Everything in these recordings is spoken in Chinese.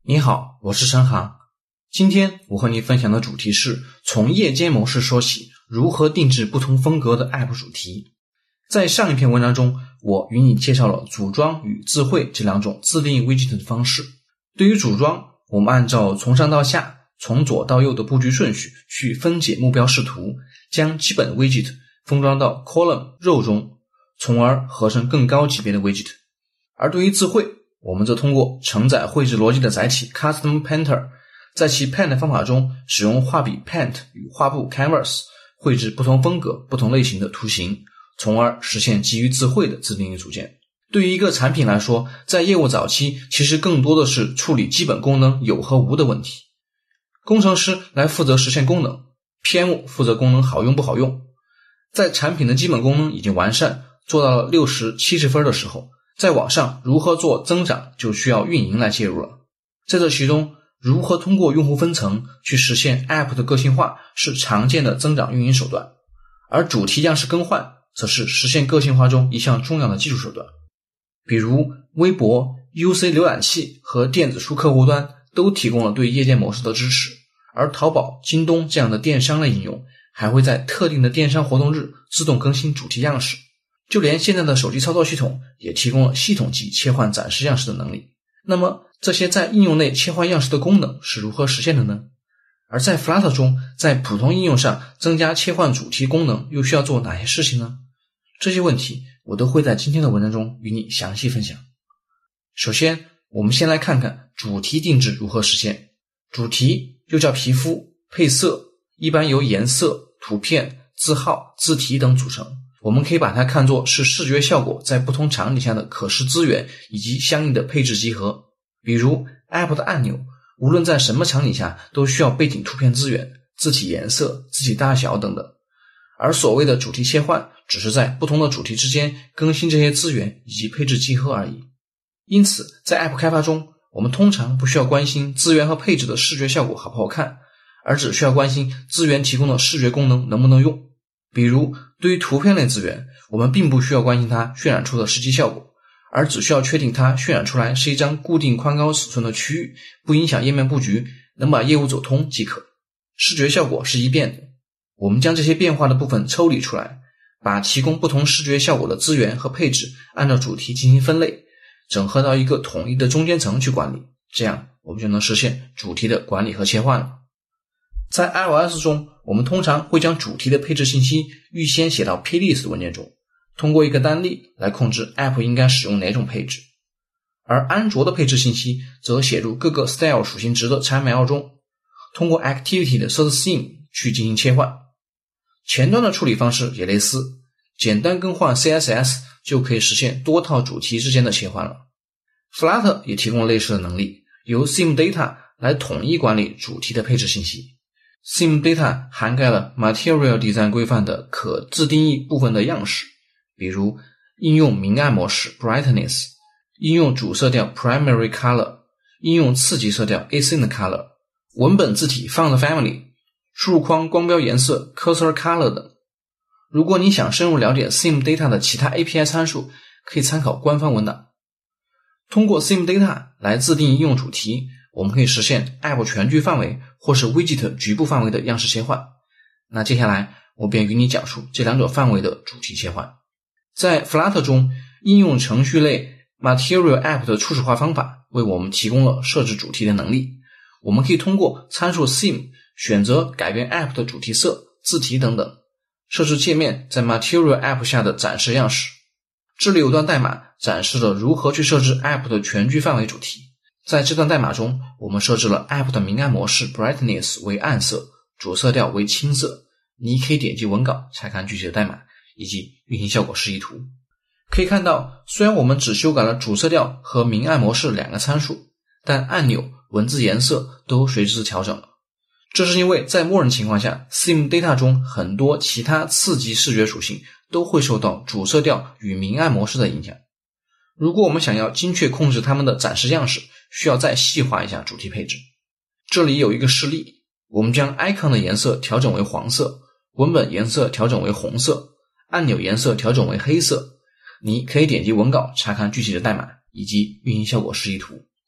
你好，我是陈航。今天我和你分享的主题是从夜间模式说起，如何定制不同风格的 App 主题。在上一篇文章中，我与你介绍了组装与自绘这两种自定义 widget 的方式。对于组装，我们按照从上到下、从左到右的布局顺序去分解目标视图，将基本 widget 封装到 column row 中，从而合成更高级别的 widget。而对于自绘，我们则通过承载绘制逻辑的载体 Custom Painter， 在其 Paint 方法中使用画笔 Paint 与画布 Canvas 绘制不同风格、不同类型的图形，从而实现基于自绘的自定义组件。对于一个产品来说，在业务早期其实更多的是处理基本功能有和无的问题。工程师来负责实现功能， PM 负责功能好用不好用。在产品的基本功能已经完善，做到了60、70分的时候，在网上如何做增长就需要运营来介入了。在这其中，如何通过用户分层去实现 App 的个性化是常见的增长运营手段，而主题样式更换则是实现个性化中一项重要的技术手段。比如微博、UC 浏览器和电子书客户端都提供了对夜间模式的支持，而淘宝、京东这样的电商类应用还会在特定的电商活动日自动更新主题样式。就连现在的手机操作系统也提供了系统级切换展示样式的能力。那么这些在应用内切换样式的功能是如何实现的呢？而在 Flutter 中，在普通应用上增加切换主题功能又需要做哪些事情呢？这些问题我都会在今天的文章中与你详细分享。首先，我们先来看看主题定制如何实现。主题又叫皮肤、配色，一般由颜色、图片、字号、字体等组成。我们可以把它看作是视觉效果在不同场景下的可视资源以及相应的配置集合。比如 App 的按钮，无论在什么场景下都需要背景图片资源、字体颜色、字体大小等等。而所谓的主题切换，只是在不同的主题之间更新这些资源以及配置集合而已。因此，在 App 开发中，我们通常不需要关心资源和配置的视觉效果好不好看，而只需要关心资源提供的视觉功能能不能用。比如对于图片类资源，我们并不需要关心它渲染出的实际效果，而只需要确定它渲染出来是一张固定宽高尺寸的区域，不影响页面布局，能把业务走通即可。视觉效果是一变的，我们将这些变化的部分抽离出来，把提供不同视觉效果的资源和配置按照主题进行分类，整合到一个统一的中间层去管理，这样我们就能实现主题的管理和切换了。在 iOS 中，我们通常会将主题的配置信息预先写到 plist 文件中，通过一个单例来控制 App 应该使用哪种配置。而安卓的配置信息则写入各个 style 属性值的 XML 中，通过 activity 的 setScene 去进行切换。前端的处理方式也类似，简单更换 CSS 就可以实现多套主题之间的切换了。Flutter 也提供了类似的能力，由 SimData 来统一管理主题的配置信息。SimData 涵盖了 Material Design 规范的可自定义部分的样式，比如应用明暗模式 Brightness， 应用主色调 Primary Color， 应用次级色调 Accent Color， 文本字体 Font Family， 输入框光标颜色 Cursor Color 等。如果你想深入了解 SimData 的其他 API 参数，可以参考官方文档。通过 SimData 来自定义应用主题，我们可以实现 App 全局范围或是 Widget 局部范围的样式切换。那接下来我便与你讲述这两者范围的主题切换。在 Flutter 中，应用程序类 Material App 的初始化方法为我们提供了设置主题的能力。我们可以通过参数 Sim 选择改变 App 的主题色、字体等等，设置界面在 Material App 下的展示样式。这里有段代码展示了如何去设置 App 的全局范围主题。在这段代码中，我们设置了 App 的明暗模式 Brightness 为暗色，主色调为青色。你可以点击文稿查看具体的代码以及运行效果示意图。可以看到，虽然我们只修改了主色调和明暗模式两个参数，但按钮、文字颜色都随之调整了。这是因为在默认情况下， SimData 中很多其他次级视觉属性都会受到主色调与明暗模式的影响。如果我们想要精确控制它们的展示样式，需要再细化一下主题配置。这里有一个示例，我们将 icon 的颜色调整为黄色，文本颜色调整为红色，按钮颜色调整为黑色。你可以点击文稿查看具体的代码以及运行效果示意图。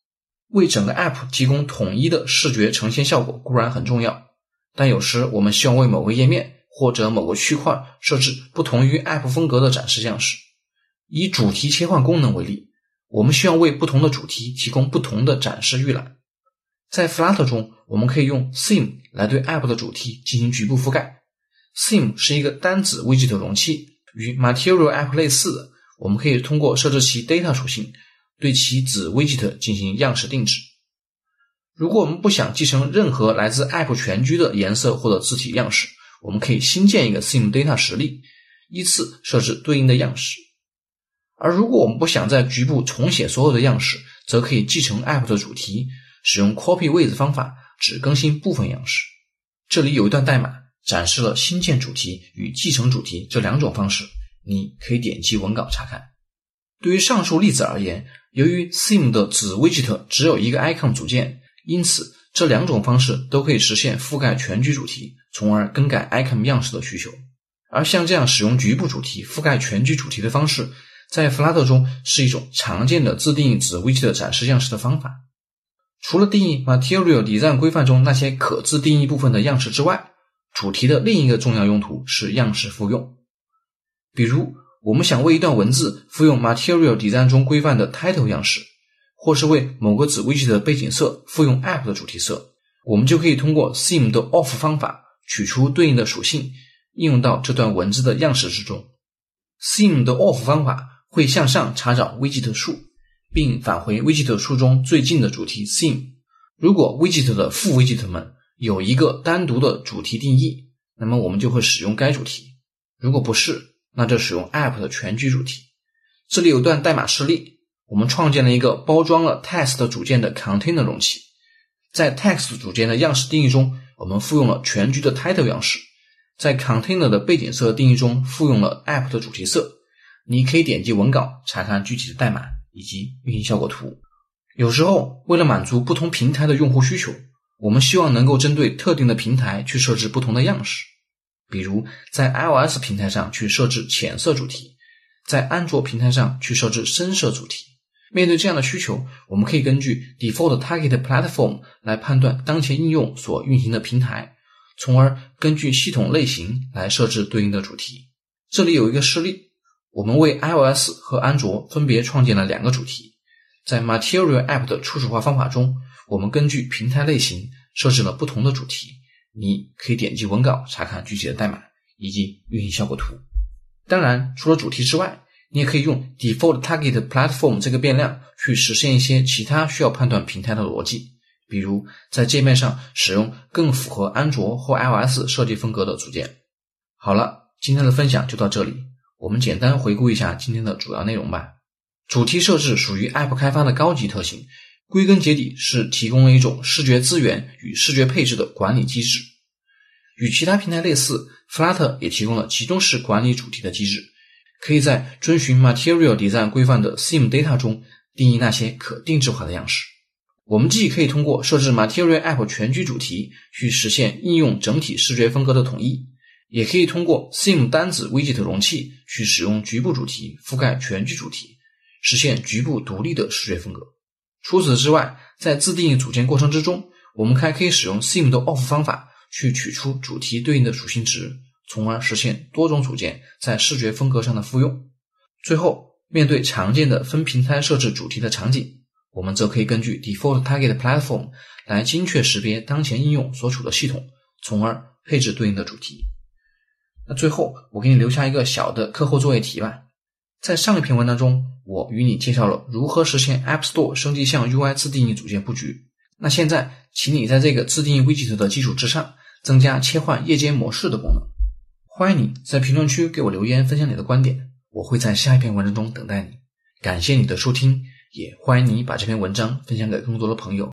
为整个 App 提供统一的视觉呈现效果固然很重要，但有时我们希望为某个页面或者某个区块设置不同于 App 风格的展示样式。以主题切换功能为例，我们需要为不同的主题提供不同的展示预览。在 Flutter 中，我们可以用 Theme 来对 App 的主题进行局部覆盖。Theme 是一个单子 widget 容器，与 Material App 类似的，我们可以通过设置其 data 属性，对其子 widget 进行样式定制。如果我们不想继承任何来自 App 全局的颜色或者字体样式，我们可以新建一个 Theme data 实例，依次设置对应的样式。而如果我们不想在局部重写所有的样式，则可以继承 App 的主题，使用 copy with 方法只更新部分样式。这里有一段代码展示了新建主题与继承主题这两种方式，你可以点击文稿查看。对于上述例子而言，由于 Theme 的子 widget 只有一个 icon 组件，因此这两种方式都可以实现覆盖全局主题，从而更改 icon 样式的需求。而像这样使用局部主题覆盖全局主题的方式，在 Flutter 中是一种常见的自定义子 widget 展示样式的方法。除了定义 Material Design 规范中那些可自定义部分的样式之外，主题的另一个重要用途是样式复用。比如，我们想为一段文字复用 Material Design 中规范的 title 样式，或是为某个子 widget 的背景色复用 App 的主题色，我们就可以通过 Theme 的 off 方法取出对应的属性，应用到这段文字的样式之中。Theme 的 off 方法会向上查找 widget 树，并返回 widget 树中最近的主题 theme。 如果 widget 的副 widget 们有一个单独的主题定义，那么我们就会使用该主题，如果不是，那就使用 App 的全局主题。这里有段代码示例，我们创建了一个包装了 text 组件的 container 容器。在 text 组件的样式定义中，我们复用了全局的 title 样式，在 container 的背景色定义中复用了 App 的主题色。你可以点击文稿查看具体的代码以及运行效果图。有时候，为了满足不同平台的用户需求，我们希望能够针对特定的平台去设置不同的样式。比如，在 iOS 平台上去设置浅色主题，在安卓平台上去设置深色主题。面对这样的需求，我们可以根据 Default Target Platform 来判断当前应用所运行的平台，从而根据系统类型来设置对应的主题。这里有一个示例，我们为 iOS 和安卓分别创建了两个主题。在 Material App 的初始化方法中，我们根据平台类型设置了不同的主题。你可以点击文稿查看具体的代码以及运行效果图。当然，除了主题之外，你也可以用 Default Target Platform 这个变量去实现一些其他需要判断平台的逻辑，比如在界面上使用更符合安卓或 iOS 设计风格的组件。好了，今天的分享就到这里。我们简单回顾一下今天的主要内容吧。主题设置属于 App 开发的高级特性，归根结底是提供了一种视觉资源与视觉配置的管理机制。与其他平台类似， Flutter 也提供了集中式管理主题的机制，可以在遵循 Material Design 规范的 Theme Data 中定义那些可定制化的样式。我们既可以通过设置 Material App 全局主题去实现应用整体视觉风格的统一，也可以通过 Theme 单子 widget 容器去使用局部主题覆盖全局主题，实现局部独立的视觉风格。除此之外，在自定义组件过程之中，我们还可以使用 Theme 的 off 方法去取出主题对应的属性值，从而实现多种组件在视觉风格上的复用。最后，面对常见的分平台设置主题的场景，我们则可以根据 Default Target Platform 来精确识别当前应用所处的系统，从而配置对应的主题。那最后，我给你留下一个小的课后作业题吧。在上一篇文章中，我与你介绍了如何实现 App Store 升级向 UI 自定义组件布局。那现在，请你在这个自定义 widget 的基础之上，增加切换夜间模式的功能。欢迎你在评论区给我留言分享你的观点，我会在下一篇文章中等待你。感谢你的收听，也欢迎你把这篇文章分享给更多的朋友。